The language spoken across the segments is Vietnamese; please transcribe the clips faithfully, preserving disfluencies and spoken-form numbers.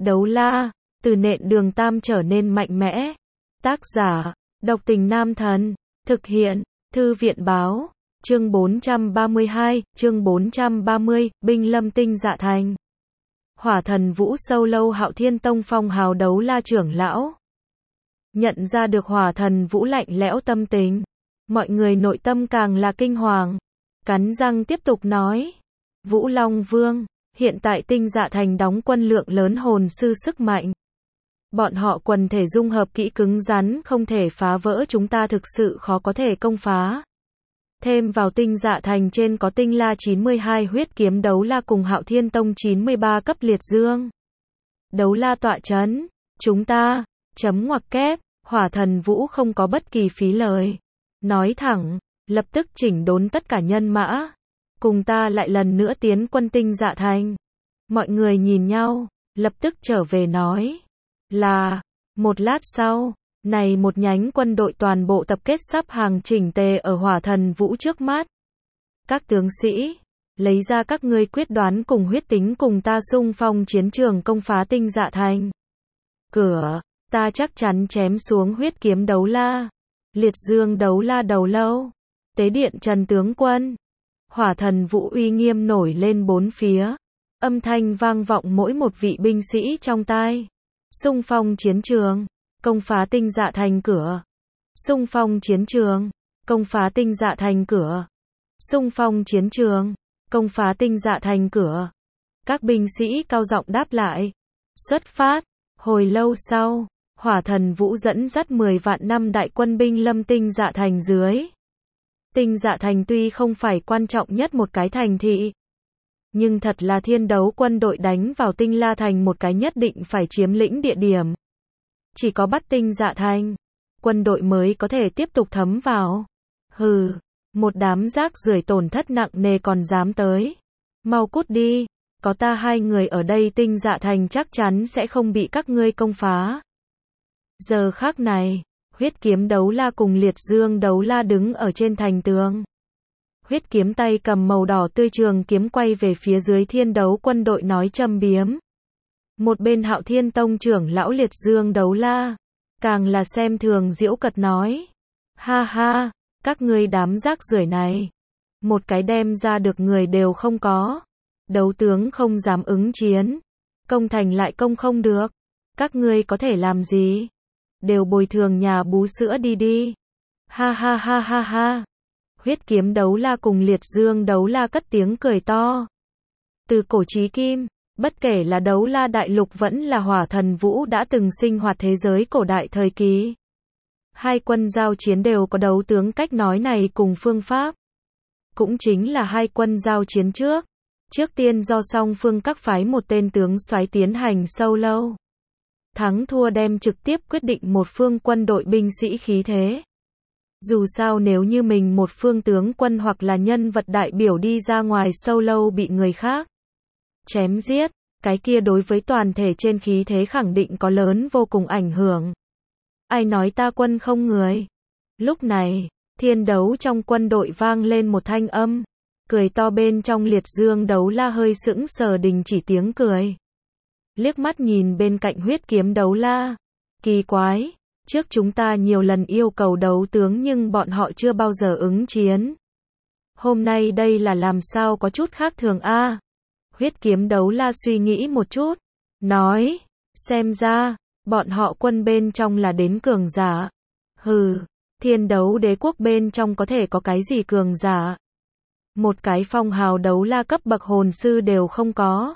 Đấu la, từ nện đường tam trở nên mạnh mẽ. Tác giả, độc tình nam thần. Thực hiện, thư viện báo. Chương bốn trăm ba mươi hai, chương bốn trăm ba mươi, binh lâm tinh dạ thành. Hỏa thần vũ sâu lâu Hạo Thiên Tông phong hào đấu la trưởng lão. Nhận ra được hỏa thần vũ lạnh lẽo tâm tính. Mọi người nội tâm càng là kinh hoàng. Cắn răng tiếp tục nói. Vũ Long Vương, hiện tại tinh dạ thành đóng quân lượng lớn hồn sư sức mạnh. Bọn họ quần thể dung hợp kỹ cứng rắn không thể phá vỡ, chúng ta thực sự khó có thể công phá. Thêm vào tinh dạ thành trên có tinh la chín mươi hai huyết kiếm đấu la cùng Hạo Thiên Tông chín mươi ba cấp liệt dương. Đấu la tọa chấn, chúng ta, chấm ngoặc kép, hỏa thần vũ không có bất kỳ phí lời. Nói thẳng, lập tức chỉnh đốn tất cả nhân mã. Cùng ta lại lần nữa tiến quân tinh dạ thành. Mọi người nhìn nhau, lập tức trở về nói. Là, một lát sau, này một nhánh quân đội toàn bộ tập kết sắp hàng chỉnh tề ở hỏa thần vũ trước mắt. Các tướng sĩ, lấy ra các ngươi quyết đoán cùng huyết tính cùng ta xung phong chiến trường công phá tinh dạ thành. Cửa, ta chắc chắn chém xuống huyết kiếm đấu la, liệt dương đấu la đầu lâu, tế điện Trần tướng quân. Hỏa thần vũ uy nghiêm nổi lên bốn phía, âm thanh vang vọng mỗi một vị binh sĩ trong tai. Xung phong chiến trường, công phá tinh dạ thành cửa. Xung phong chiến trường, công phá tinh dạ thành cửa. Xung phong chiến trường, công phá tinh dạ thành cửa. Các binh sĩ cao giọng đáp lại. Xuất phát. Hồi lâu sau, hỏa thần vũ dẫn dắt mười vạn năm đại quân binh lâm tinh dạ thành dưới. Tinh dạ thành tuy không phải quan trọng nhất một cái thành thị, nhưng thật là thiên đấu quân đội đánh vào tinh la thành một cái nhất định phải chiếm lĩnh địa điểm. Chỉ có bắt tinh dạ thành, quân đội mới có thể tiếp tục thấm vào. Hừ, một đám rác rưởi tổn thất nặng nề còn dám tới. Mau cút đi, có ta hai người ở đây tinh dạ thành chắc chắn sẽ không bị các ngươi công phá. Giờ khắc này, huyết kiếm đấu la cùng liệt dương đấu la đứng ở trên thành tường. Huyết kiếm tay cầm màu đỏ tươi trường kiếm quay về phía dưới thiên đấu quân đội nói châm biếm. Một bên Hạo Thiên Tông trưởng lão liệt dương đấu la, càng là xem thường giễu cợt nói. Ha ha, các ngươi đám rác rưởi này. Một cái đem ra được người đều không có. Đấu tướng không dám ứng chiến. Công thành lại công không được. Các ngươi có thể làm gì? Đều bồi thường nhà bú sữa đi đi. Ha ha ha ha ha. Huyết kiếm đấu la cùng liệt dương đấu la cất tiếng cười to. Từ cổ chí kim, bất kể là đấu la đại lục vẫn là hỏa thần vũ đã từng sinh hoạt thế giới cổ đại thời kỳ. Hai quân giao chiến đều có đấu tướng cách nói này cùng phương pháp. Cũng chính là hai quân giao chiến trước. Trước tiên do song phương các phái một tên tướng soái tiến hành sâu lâu. Thắng thua đem trực tiếp quyết định một phương quân đội binh sĩ khí thế. Dù sao nếu như mình một phương tướng quân hoặc là nhân vật đại biểu đi ra ngoài sâu lâu bị người khác chém giết, cái kia đối với toàn thể trên khí thế khẳng định có lớn vô cùng ảnh hưởng. Ai nói ta quân không người? Lúc này, thiên đấu trong quân đội vang lên một thanh âm, cười to bên trong liệt dương đấu la hơi sững sờ đình chỉ tiếng cười. Liếc mắt nhìn bên cạnh huyết kiếm đấu la, kỳ quái. Trước chúng ta nhiều lần yêu cầu đấu tướng nhưng bọn họ chưa bao giờ ứng chiến. Hôm nay đây là làm sao có chút khác thường a? À? Huyết kiếm đấu la suy nghĩ một chút, nói, xem ra, bọn họ quân bên trong là đến cường giả. Hừ, thiên đấu đế quốc bên trong có thể có cái gì cường giả? Một cái phong hào đấu la cấp bậc hồn sư đều không có.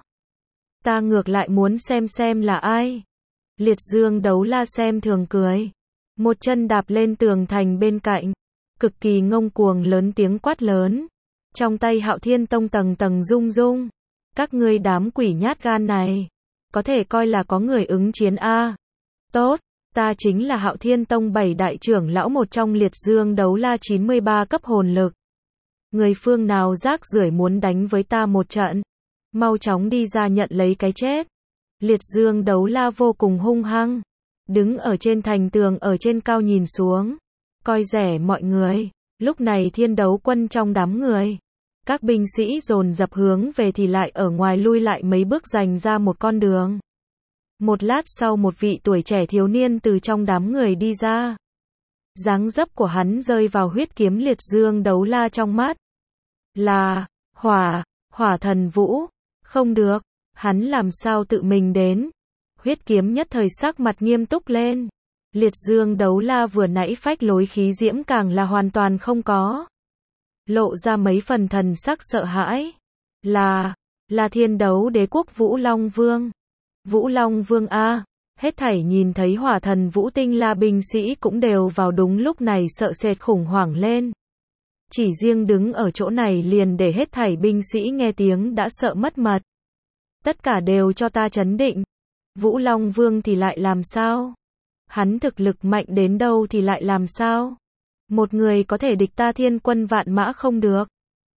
Ta ngược lại muốn xem xem là ai. Liệt dương đấu la xem thường cười. Một chân đạp lên tường thành bên cạnh. Cực kỳ ngông cuồng lớn tiếng quát lớn. Trong tay Hạo Thiên Tông tầng tầng rung rung. Các ngươi đám quỷ nhát gan này. Có thể coi là có người ứng chiến a. Tốt, ta chính là Hạo Thiên Tông bảy đại trưởng lão một trong liệt dương đấu la chín mươi ba cấp hồn lực. Người phương nào rác rưởi muốn đánh với ta một trận. Mau chóng đi ra nhận lấy cái chết. Liệt dương đấu la vô cùng hung hăng, đứng ở trên thành tường ở trên cao nhìn xuống, coi rẻ mọi người. Lúc này thiên đấu quân trong đám người, các binh sĩ dồn dập hướng về thì lại ở ngoài lui lại mấy bước dành ra một con đường. Một lát sau một vị tuổi trẻ thiếu niên từ trong đám người đi ra. Dáng dấp của hắn rơi vào huyết kiếm liệt dương đấu la trong mắt. Là, hỏa, hỏa thần Vũ. Không được, hắn làm sao tự mình đến. Huyết kiếm nhất thời sắc mặt nghiêm túc lên. Liệt dương đấu la vừa nãy phách lối khí diễm càng là hoàn toàn không có. Lộ ra mấy phần thần sắc sợ hãi. Là, là thiên đấu đế quốc Vũ Long Vương. Vũ Long Vương A. Hết thảy nhìn thấy hỏa thần Vũ Tinh La binh sĩ cũng đều vào đúng lúc này sợ sệt khủng hoảng lên. Chỉ riêng đứng ở chỗ này liền để hết thảy binh sĩ nghe tiếng đã sợ mất mật. Tất cả đều cho ta trấn định. Vũ Long Vương thì lại làm sao? Hắn thực lực mạnh đến đâu thì lại làm sao? Một người có thể địch ta thiên quân vạn mã không được.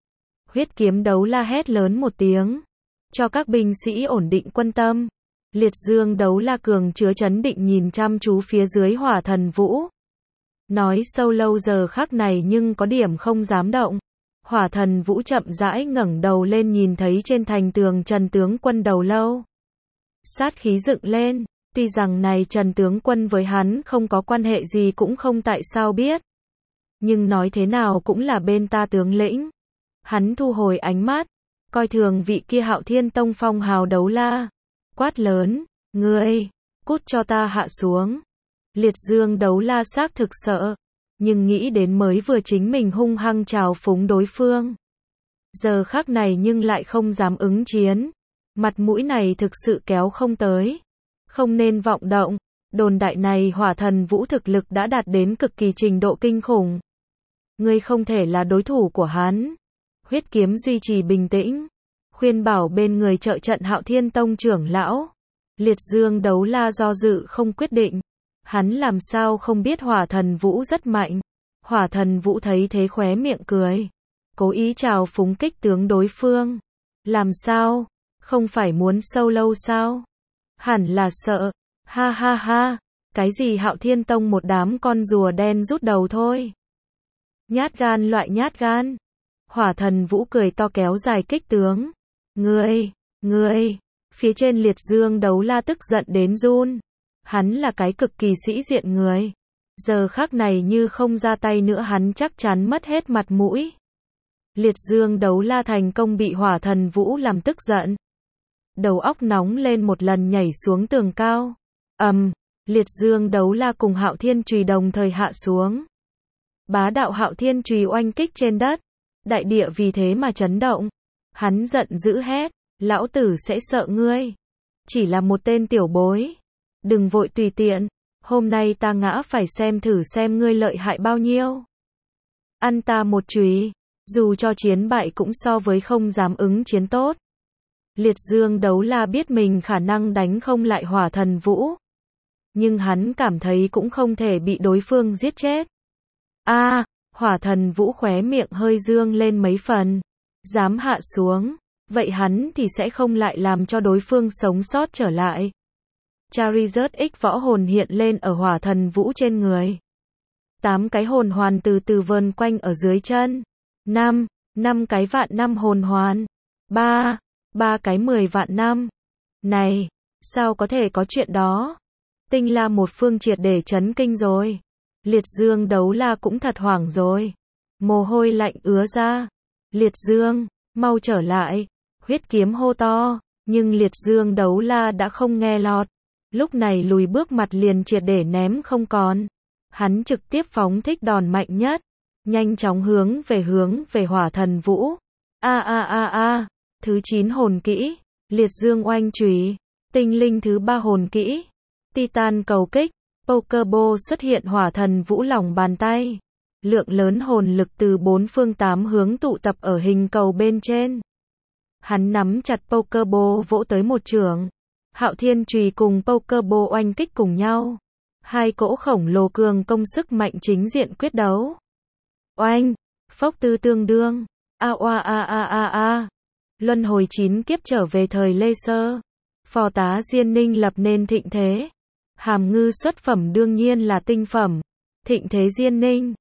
Huyết kiếm đấu la hét lớn một tiếng. Cho các binh sĩ ổn định quân tâm. Liệt dương đấu la cường chứa trấn định nhìn chăm chú phía dưới hỏa thần Vũ. Nói sâu lâu giờ khắc này nhưng có điểm không dám động. Hỏa thần Vũ chậm rãi ngẩng đầu lên nhìn thấy trên thành tường Trần tướng quân đầu lâu. Sát khí dựng lên, tuy rằng này Trần tướng quân với hắn không có quan hệ gì cũng không tại sao biết. Nhưng nói thế nào cũng là bên ta tướng lĩnh. Hắn thu hồi ánh mắt, coi thường vị kia Hạo Thiên Tông phong hào đấu la. Quát lớn, ngươi, cút cho ta hạ xuống. Liệt dương đấu la xác thực sợ, nhưng nghĩ đến mới vừa chính mình hung hăng trào phúng đối phương. Giờ khắc này nhưng lại không dám ứng chiến. Mặt mũi này thực sự kéo không tới. Không nên vọng động, đồn đại này hỏa thần Vũ thực lực đã đạt đến cực kỳ trình độ kinh khủng. Ngươi không thể là đối thủ của hắn. Huyết kiếm duy trì bình tĩnh. Khuyên bảo bên người trợ trận Hạo Thiên Tông trưởng lão. Liệt dương đấu la do dự không quyết định. Hắn làm sao không biết hỏa thần Vũ rất mạnh. Hỏa thần Vũ thấy thế khóe miệng cười. Cố ý chào phúng kích tướng đối phương. Làm sao? Không phải muốn sâu lâu sao? Hẳn là sợ. Ha ha ha. Cái gì Hạo Thiên Tông một đám con rùa đen rút đầu thôi. Nhát gan loại nhát gan. Hỏa thần Vũ cười to kéo dài kích tướng. Ngươi, ngươi. Phía trên liệt dương đấu la tức giận đến run. Hắn là cái cực kỳ sĩ diện người. Giờ khắc này như không ra tay nữa hắn chắc chắn mất hết mặt mũi. Liệt dương đấu la thành công bị hỏa thần Vũ làm tức giận. Đầu óc nóng lên một lần nhảy xuống tường cao. Ầm, um, liệt dương đấu la cùng Hạo Thiên Chùy đồng thời hạ xuống. Bá đạo Hạo Thiên Chùy oanh kích trên đất. Đại địa vì thế mà chấn động. Hắn giận dữ hét, lão tử sẽ sợ ngươi. Chỉ là một tên tiểu bối. Đừng vội tùy tiện. Hôm nay ta ngã phải xem thử xem ngươi lợi hại bao nhiêu. Ăn ta một chùy. Dù cho chiến bại cũng so với không dám ứng chiến tốt. Liệt dương đấu la biết mình khả năng đánh không lại hỏa thần Vũ. Nhưng hắn cảm thấy cũng không thể bị đối phương giết chết. A, à, hỏa thần Vũ khóe miệng hơi dương lên mấy phần. Dám hạ xuống. Vậy hắn thì sẽ không lại làm cho đối phương sống sót trở lại. Charizard X võ hồn hiện lên ở hỏa thần Vũ trên người. Tám cái hồn hoàn từ từ vờn quanh ở dưới chân. Năm, năm cái vạn năm hồn hoàn. Ba, ba cái mười vạn năm. Này, sao có thể có chuyện đó? Tinh La một phương triệt để chấn kinh rồi. Liệt dương đấu la cũng thật hoảng rồi. Mồ hôi lạnh ứa ra. Liệt dương, mau trở lại. Huyết kiếm hô to, nhưng liệt dương đấu la đã không nghe lọt. Lúc này lùi bước mặt liền triệt để ném không còn. Hắn trực tiếp phóng thích đòn mạnh nhất. Nhanh chóng hướng về hướng về hỏa thần Vũ. A a a a. Thứ chín hồn kỹ. Liệt dương oanh chùy. Tinh linh thứ ba hồn kỹ. Titan cầu kích. Pokeball xuất hiện hỏa thần Vũ lòng bàn tay. Lượng lớn hồn lực từ bốn phương tám hướng tụ tập ở hình cầu bên trên. Hắn nắm chặt Pokeball vỗ tới một chưởng. Hạo Thiên Chùy cùng Pokeball oanh kích cùng nhau. Hai cỗ khổng lồ cường công sức mạnh chính diện quyết đấu. Oanh, phốc tư tương đương. A oa a a a a. Luân hồi chín kiếp trở về thời Lê Sơ. Phò tá Diên Ninh lập nên thịnh thế. Hàm ngư xuất phẩm đương nhiên là tinh phẩm. Thịnh thế Diên Ninh.